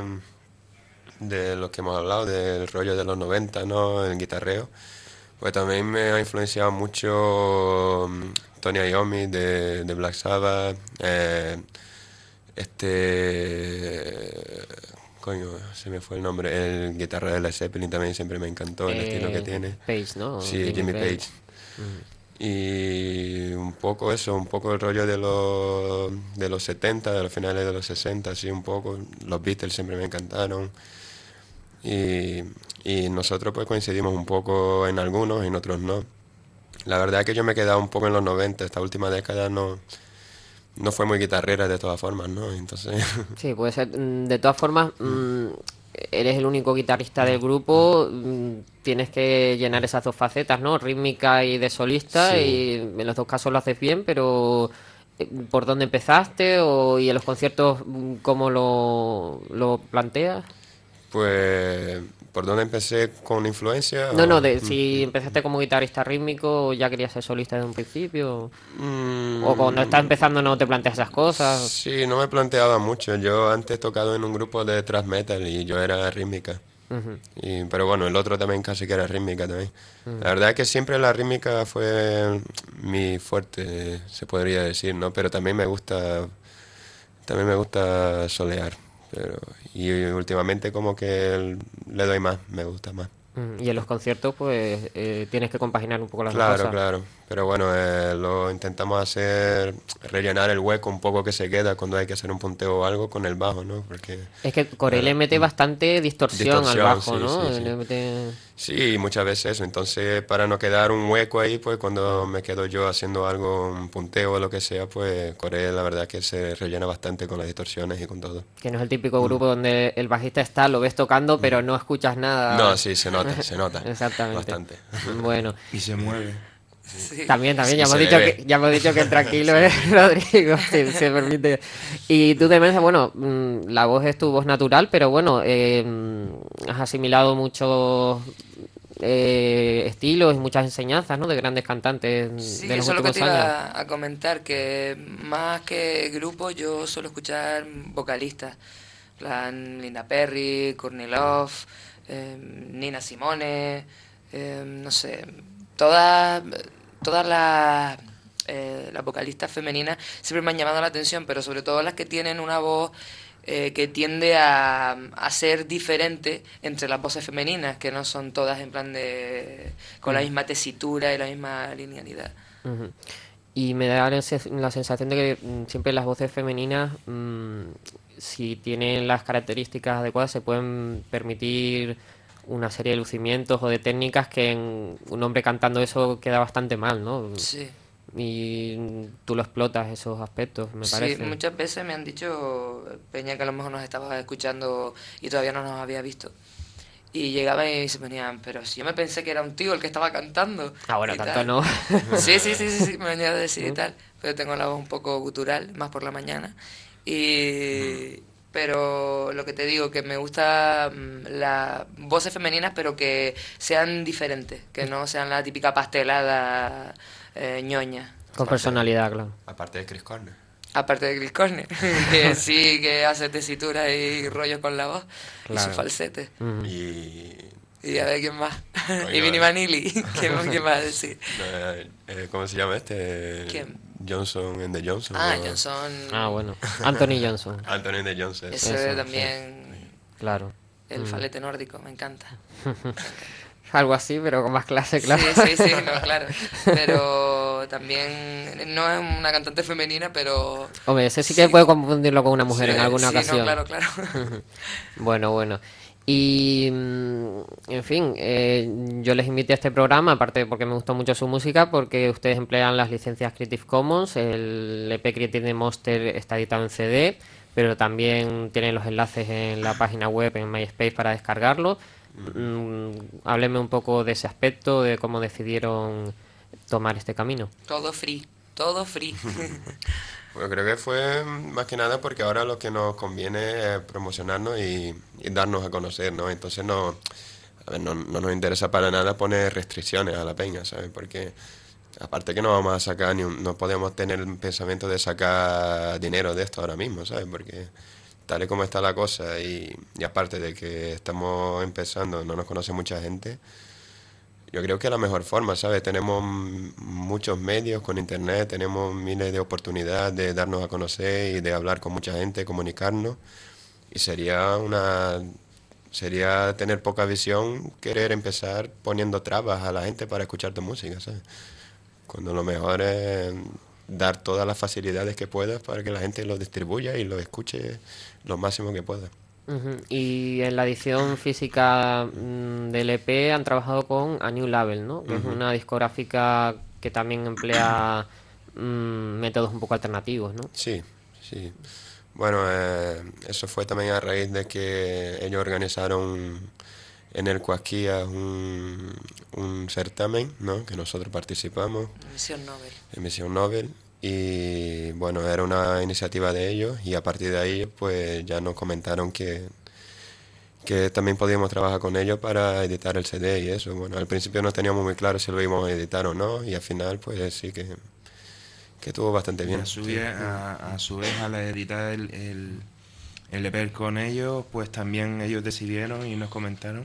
de lo que hemos hablado, del rollo de los noventa, ¿no? El guitarreo, pues también me ha influenciado mucho Tony Iommi de, de Black Sabbath, eh, este... Coño, se me fue el nombre. El guitarra de Led Zeppelin también siempre me encantó, el eh, estilo que tiene. Page, ¿no? Sí, Jimmy, Jimmy Page. Page. Mm. Y un poco eso, un poco el rollo de los, de los setenta, de los finales de los sesenta, así un poco. Los Beatles siempre me encantaron. Y, y nosotros pues coincidimos un poco en algunos, en otros no. La verdad es que yo me he quedado un poco en los noventa, esta última década no... No fue muy guitarrera de todas formas, ¿no? Entonces... Sí, puede ser. De todas formas, mmm, eres el único guitarrista del grupo, mmm, tienes que llenar esas dos facetas, ¿no? Rítmica y de solista, sí. Y en los dos casos lo haces bien, pero ¿por dónde empezaste? O, ¿y en los conciertos cómo lo, lo planteas? Pues... ¿Por dónde empecé con influencia? No, o... no, de, si empezaste como guitarrista rítmico o ya querías ser solista desde un principio. Mm, o cuando estás empezando no te planteas esas cosas. Sí, no me planteaba mucho. Yo antes he tocado en un grupo de thrash metal y yo era rítmica. Uh-huh. Y, pero bueno, el otro también casi que era rítmica también. Uh-huh. La verdad es que siempre la rítmica fue mi fuerte, se podría decir, ¿no? Pero también me gusta, también me gusta solear. Pero, y últimamente como que le doy más, me gusta más. Mm, Y en los conciertos, pues, eh, tienes que compaginar un poco las dos Claro, cosas. claro. Pero bueno, eh, lo intentamos hacer, rellenar el hueco un poco que se queda cuando hay que hacer un punteo o algo con el bajo, ¿no? Porque Es que Corel le eh, mete bastante distorsión al distorsión, bajo, sí, ¿no? sí, sí. Le mete... Sí, muchas veces eso. Entonces, para no quedar un hueco ahí, pues cuando me quedo yo haciendo algo, un punteo o lo que sea, pues Corel la verdad que se rellena bastante con las distorsiones y con todo. Que no es el típico grupo donde el bajista está, lo ves tocando, pero no escuchas nada. No, sí, se nota, se nota. Exactamente. Bastante. Bueno, Y se mueve. Sí. también, también, ya Sí, hemos se dicho le que, ve. ya hemos dicho que tranquilo es Rodrigo, si se permite. Y tú también, bueno, mm, la voz es tu voz natural, pero bueno, eh, mm, has asimilado muchos eh, estilos y muchas enseñanzas, ¿no? De grandes cantantes Sí, de los eso es lo que últimos te años. iba a comentar, que más que grupo yo suelo escuchar vocalistas, plan Linda Perry, Courtney Love, eh, Nina Simone, eh, no sé, todas, todas las, eh, las vocalistas femeninas siempre me han llamado la atención, pero sobre todo las que tienen una voz eh, que tiende a, a ser diferente entre las voces femeninas, que no son todas en plan de con la misma tesitura y la misma linealidad. Ujú. Y me da la sens- la sensación de que mm, siempre las voces femeninas, mm, si tienen las características adecuadas, se pueden permitir una serie de lucimientos o de técnicas que en un hombre cantando eso queda bastante mal, ¿no? Sí. Y mm, tú lo explotas esos aspectos, me Sí, parece. muchas veces me han dicho, Peña, que a lo mejor nos estaba escuchando y todavía no nos había visto. Y llegaban y se ponían, pero si yo me pensé que era un tío el que estaba cantando. Ah, bueno, y tanto tal. no. Sí, sí, sí, sí, sí, me venían a decir y tal. Pero tengo la voz un poco gutural, más por la mañana. Y... Pero lo que te digo, que me gusta mm, las voces femeninas, pero que sean diferentes, que no sean la típica pastelada eh, ñoña. Con personalidad, claro. Aparte de Chris Cornell. Aparte de Chris Cornell, que sí que hace tesitura y rollo con la voz y Claro. su falsete. Ujú. Y... Y a ver quién más. Oye, y Vinny vale. Vanilli, ¿quién, quién va a decir? eh, eh, ¿Cómo se llama este? ¿Quién? Johnson and the Johnson. Ah, o- Johnson. Ah, bueno. Anthony Johnson, Anthony and the Johnson. Ese Eso, también, claro. el falete nórdico, me encanta. Algo así, pero con más clase, claro. Sí, sí, sí, no, claro. Pero también no es una cantante femenina, pero... Hombre, ese sí que puede confundirlo con una mujer Sí, en alguna sí, no, ocasión. claro, claro. Bueno, bueno. Y, mm, en fin, eh, yo les invité a este programa, aparte porque me gustó mucho su música, porque ustedes emplean las licencias Creative Commons, el E P Creative Monster está editado en C D, pero también tienen los enlaces en la página web, en MySpace, para descargarlo. Mm, hábleme un poco de ese aspecto, de cómo decidieron tomar este camino. Todo free, todo free. Pues creo que fue más que nada porque ahora lo que nos conviene es promocionarnos y, y darnos a conocer, ¿no? Entonces no, a ver, no, no nos interesa para nada poner restricciones a la peña, ¿sabes? Porque aparte que no vamos a sacar ni un- no podemos tener el pensamiento de sacar dinero de esto ahora mismo, ¿sabes? Porque tal y como está la cosa y, y aparte de que estamos empezando, no nos conoce mucha gente. Yo creo que es la mejor forma, ¿sabes? Tenemos m- muchos medios con internet, tenemos miles de oportunidades de darnos a conocer y de hablar con mucha gente, comunicarnos. Y sería una sería tener poca visión querer empezar poniendo trabas a la gente para escuchar tu música, ¿sabes? Cuando lo mejor es dar todas las facilidades que puedas para que la gente lo distribuya y lo escuche lo máximo que pueda. Ujú. Y en la edición física mm, del E P han trabajado con A New Label, ¿no? Que es una discográfica que también emplea mm, métodos un poco alternativos, ¿no? Sí, sí. Bueno, eh, eso fue también a raíz de que ellos organizaron en el Cuasquías un, un certamen, ¿no? Que nosotros participamos, Misión Nobel. Emisión Nobel, y bueno, era una iniciativa de ellos y a partir de ahí pues ya nos comentaron que, que también podíamos trabajar con ellos para editar el C D y eso. Bueno, al principio no teníamos muy claro si lo íbamos a editar o no y al final pues sí que, que estuvo bastante Y bien. a su vez, a, a su vez, al editar el, el, el E P con ellos, pues también ellos decidieron y nos comentaron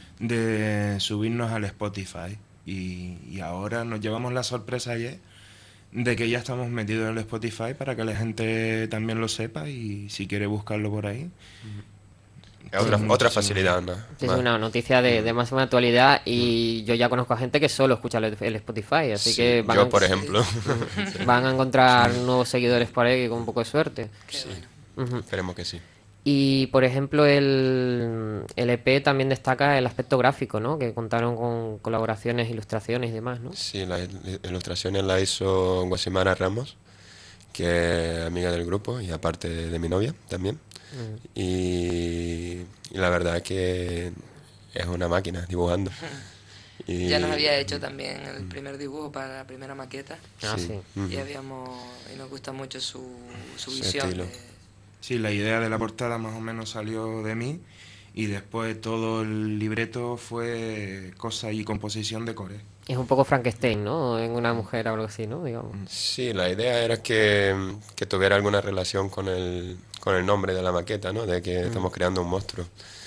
de subirnos al Spotify. Y, y ahora nos llevamos la sorpresa ayer de que ya estamos metidos en el Spotify para que la gente también lo sepa y si quiere buscarlo por ahí, Es otra, otra facilidad, ¿no? Sí, es Más. una noticia de, de máxima actualidad y yo ya conozco a gente que solo escucha el, el Spotify, así Sí, que van, yo, a, por ejemplo. van a encontrar nuevos seguidores por ahí con un poco de suerte. Qué Sí. bueno. Ujú. Esperemos que sí. Y por ejemplo el, el E P también destaca el aspecto gráfico, ¿no? Que contaron con colaboraciones, ilustraciones y demás, ¿no? Sí, las il- ilustraciones las hizo Guasimara Ramos, que es amiga del grupo y aparte de, de mi novia también. Mm. Y, y la verdad es que es una máquina dibujando. Y, Ya nos había hecho también el primer dibujo para la primera maqueta. Ah, sí, sí. ujú, Y habíamos y nos gusta mucho su, su Su visión. estilo. de- Sí, la idea de la portada más o menos salió de mí y después todo el libreto fue cosa y composición de Core. Es un poco Frankenstein, ¿no? En una mujer o algo así, ¿no? Digamos. Sí, la idea era que, que tuviera alguna relación con el, con el nombre de la maqueta, ¿no? De que estamos creando un monstruo.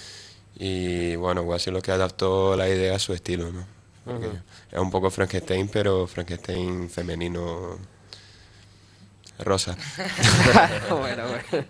Y bueno, Guasi lo que adaptó la idea a su estilo, ¿no? Porque es un poco Frankenstein, pero Frankenstein femenino rosa. Bueno, bueno.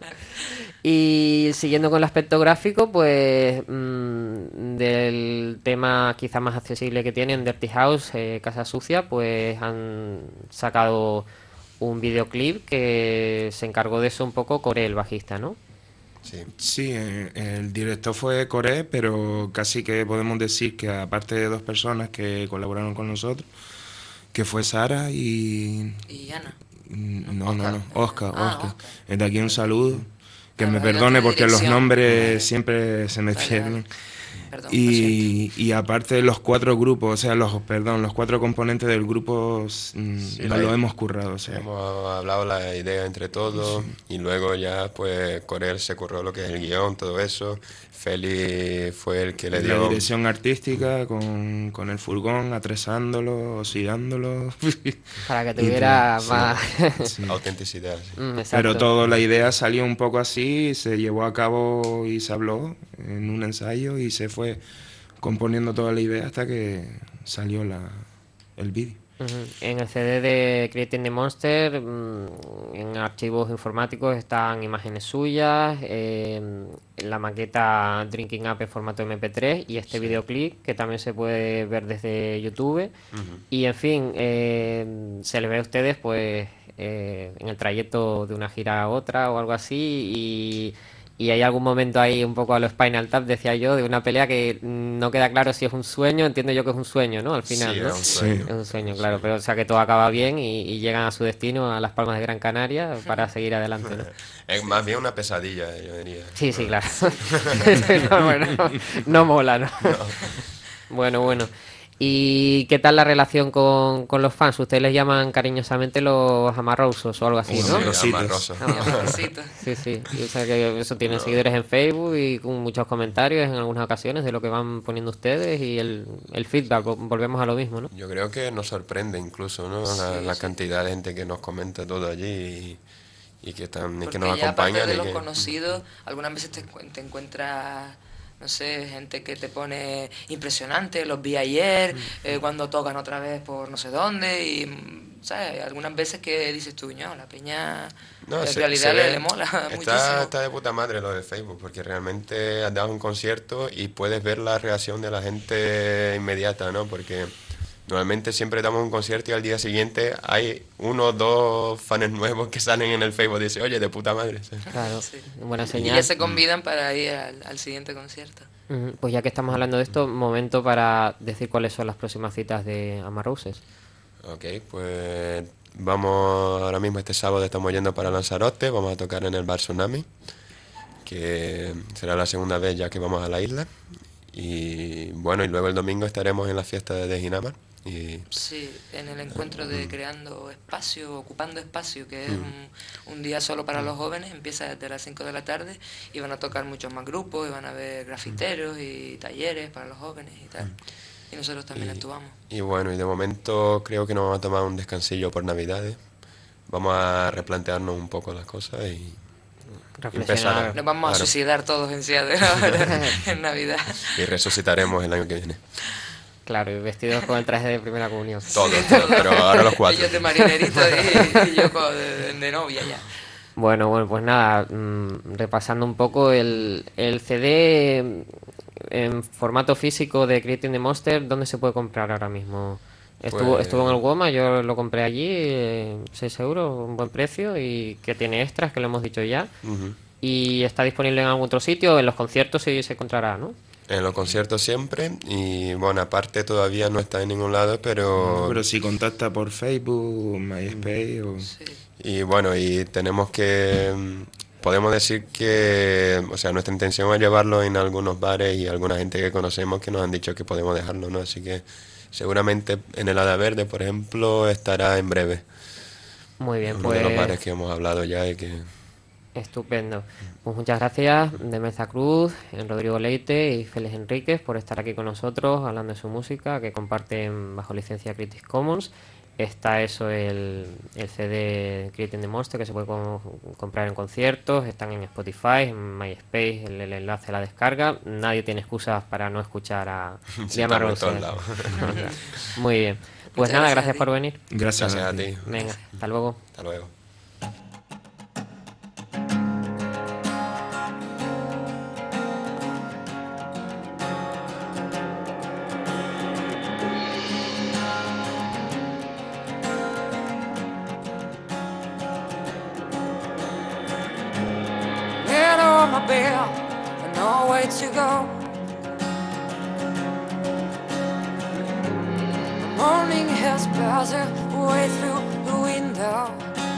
Y siguiendo con el aspecto gráfico, pues mm, del tema quizá más accesible que tienen, Dirty House, eh, Casa Sucia, pues han sacado un videoclip que se encargó de eso un poco Core, el bajista, ¿no? Sí. Sí, eh, el director fue Core, pero casi que podemos decir que aparte de dos personas que colaboraron con nosotros, que fue Sara y... Y Ana. mm, No, no, no, Oscar, Ah, Oscar. Oscar. Desde aquí un saludo. Que Ah, me vale, perdone otra porque los dirección. nombres Vale. siempre se me Vale, pierden. vale. Perdón, lo siento. Y, y aparte los cuatro grupos, o sea, los, perdón, los cuatro componentes del grupo mm, Sí, nos la- lo hemos currado, o sea. Hemos hablado la idea entre todos y luego ya pues Corel se curró lo que es el guión, todo eso. Feli fue el que le La dio... dirección artística con, con el furgón, atrezándolo, oxidándolo. Para que Y tuviera sí, más... sí. Autenticidad, sí. Mm, exacto. Pero todo, la idea salió un poco así, se llevó a cabo y se habló en un ensayo y se fue componiendo toda la idea hasta que salió la, el vídeo. Ujú. En el C D de Creating the Monster, mm, en archivos informáticos están imágenes suyas, eh, en la maqueta Drinking Up en formato eme pe tres y este videoclip que también se puede ver desde YouTube. Y en fin, eh, se les ve a ustedes pues eh, en el trayecto de una gira a otra o algo así y... Y hay algún momento ahí un poco a lo Spinal Tap, decía yo, de una pelea que no queda claro si es un sueño, entiendo yo que es un sueño, ¿no? Al final, Sí, ¿no? era un Sí. sueño. Es un sueño, claro, pero o sea que todo acaba bien y, y llegan a su destino, a Las Palmas de Gran Canaria, para seguir adelante, ¿no? Es más bien una pesadilla, yo diría. Sí, sí, claro. No, bueno, no mola, ¿no? Bueno, bueno. ¿Y qué tal la relación con, con los fans? Ustedes les llaman cariñosamente los amarrosos o algo así, Sí, ¿no? Amarrositos. amarroso. Amarrosito. Sí, sí. Y, o sea que eso tienen seguidores en Facebook y con muchos comentarios en algunas ocasiones de lo que van poniendo ustedes y el, el feedback, vo- volvemos a lo mismo, ¿no? Yo creo que nos sorprende incluso, ¿no? La, la cantidad de gente que nos comenta todo allí y, y que, están, y Porque que nos ya aparte acompañan. de y los que- conocidos, algunas veces te, encu- te encuentras, no sé, gente que te pone impresionante, los vi ayer, eh, cuando tocan otra vez por no sé dónde, y, mm, ¿sabes? Algunas veces que dices tú, no, la peña No, en se- realidad se le, ve- le mola está, muchísimo. está de puta madre lo de Facebook, porque realmente has dado un concierto y puedes ver la reacción de la gente inmediata, ¿no? Porque normalmente siempre damos un concierto y al día siguiente hay uno o dos fans nuevos que salen en el Facebook y dicen, oye, de puta madre. ¿sí? Claro, Sí. buena Y señal. ya se convidan para ir al, al siguiente concierto. Ujú. Pues ya que estamos hablando de esto, momento para decir cuáles son las próximas citas de Amarroses. Ok, pues vamos ahora mismo este sábado estamos yendo para Lanzarote, vamos a tocar en el Bar Tsunami, que será la segunda vez ya que vamos a la isla. Y bueno, y luego el domingo estaremos en la fiesta de Ginamar. Y Sí, en el encuentro de Creando Espacio, Ocupando Espacio, que es un, un día solo para los jóvenes, empieza desde las cinco de la tarde y van a tocar muchos más grupos y van a haber grafiteros y talleres para los jóvenes y tal. Y nosotros también actuamos. Y bueno, y de momento creo que nos vamos a tomar un descansillo por Navidades. Vamos a replantearnos un poco las cosas y Reflexionar. empezar Nos vamos a claro, suicidar todos en Seattle ahora, en Navidad. y resucitaremos el año que viene. Claro, y vestidos con el traje de primera comunión. Todos, todos, pero ahora los cuatro. Ellos de marinerito y, y yo con- de, de novia ya. Bueno, bueno, pues nada, mmm, repasando un poco el, el C D en formato físico de Creating the Monster, ¿dónde se puede comprar ahora mismo? Estuvo, Pues- estuvo en el Woma, yo lo compré allí, eh, seis euros, un buen precio, y que tiene extras, que lo hemos dicho ya. Ujú. Y está disponible en algún otro sitio, en los conciertos sí se encontrará, ¿no? En los conciertos siempre, y bueno, aparte todavía no está en ningún lado, pero... Pero si contacta por Facebook, MySpace o... Sí. Y bueno, y tenemos que... mm, Podemos decir que, o sea, nuestra intención es llevarlo en algunos bares y alguna gente que conocemos que nos han dicho que podemos dejarlo, ¿no? Así que seguramente en el Hada Verde, por ejemplo, estará en breve. Muy bien, Uno de los bares pues que hemos hablado ya y que... estupendo. Pues muchas gracias de Meza Cruz, Rodrigo Leite y Félix Enríquez por estar aquí con nosotros hablando de su música que comparten bajo licencia Creative Commons. Está eso, el, el C D Creating the Monster, que se puede com- comprar en conciertos, están en Spotify, en MySpace, el, el enlace a la descarga. Nadie tiene excusas para no escuchar a Sí, Liam estamos en todos Rose. lados. Muy bien. Pues Muchas nada, gracias a gracias ti. por venir. Gracias, Gracias a ti. ti. Venga, hasta luego. Hasta luego. Head on my bed, and no way to go. The morning has passed way through the window.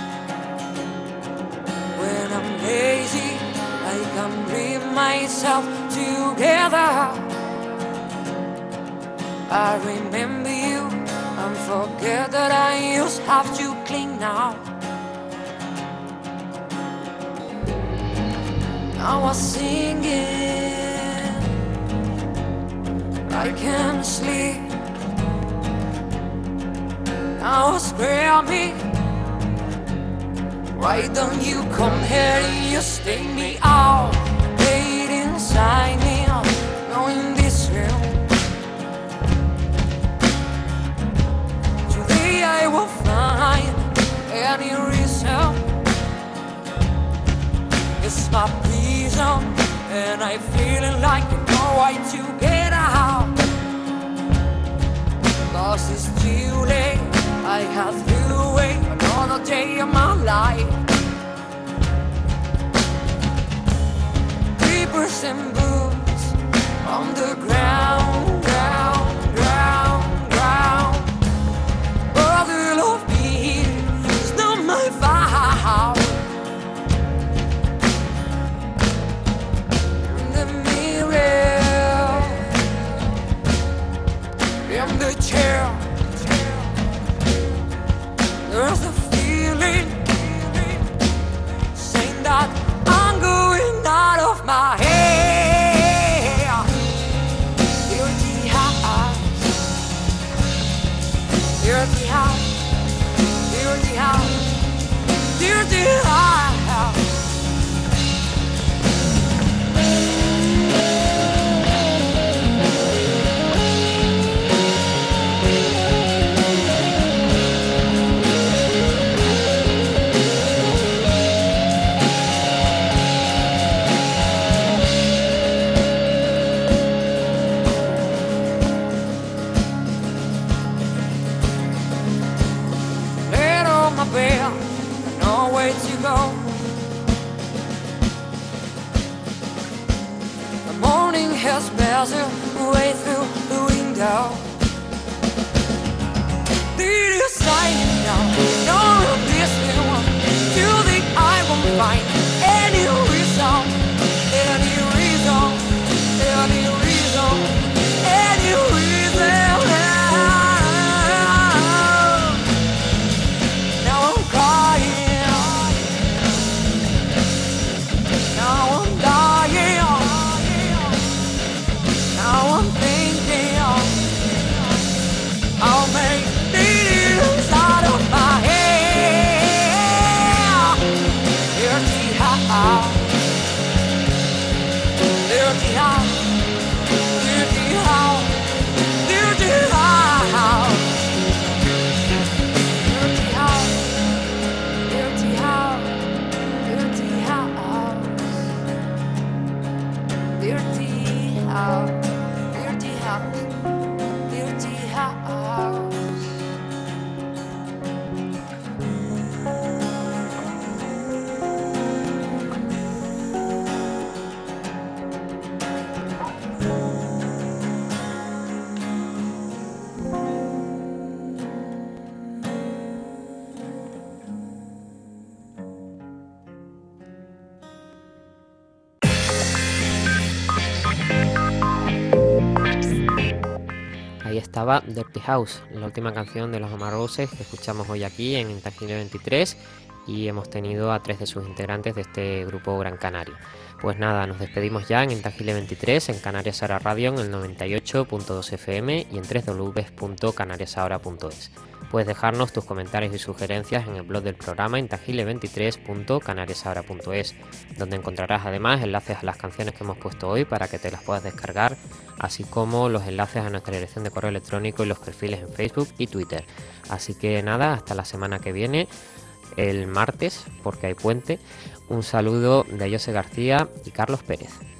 When I'm lazy, I can bring myself together. I remember you and forget that I used to have to cling now. I was singing, I can't sleep. I was screaming, why don't you come here? You stay me out, hate inside me, no in this room. Today I will find any reason. It's my prison, and I'm feeling like I know why to get out. Cause it's too late, I have to wait another day of my life. Creepers and boots on the ground, ground, ground, ground. Bottle of beer is not my fault. In the chair, there's a feeling saying that I'm going out of my head. Dirty house, dirty house, dirty house, dirty house. Has passed way through the window. Did you sign it now? No, this one. You think I won't find any reason, any reason, any reason, any reason? Now I'm crying. Now I'm dying. Now I'm thinking ahí estaba Dirty House, la última canción de los Amarroses que escuchamos hoy aquí en Intangible veintitrés, y hemos tenido a tres de sus integrantes de este grupo Gran Canaria. Pues nada, nos despedimos ya en Intangible veintitrés, en Canarias Ahora Radio, en el noventa y ocho punto dos F M y en doble u doble u doble u punto canarias ahora punto es. Puedes dejarnos tus comentarios y sugerencias en el blog del programa intangible veintitrés punto canarias ahora punto es, donde encontrarás además enlaces a las canciones que hemos puesto hoy para que te las puedas descargar, así como los enlaces a nuestra dirección de correo electrónico y los perfiles en Facebook y Twitter. Así que nada, hasta la semana que viene, el martes, porque hay puente. Un saludo de José García y Carlos Pérez.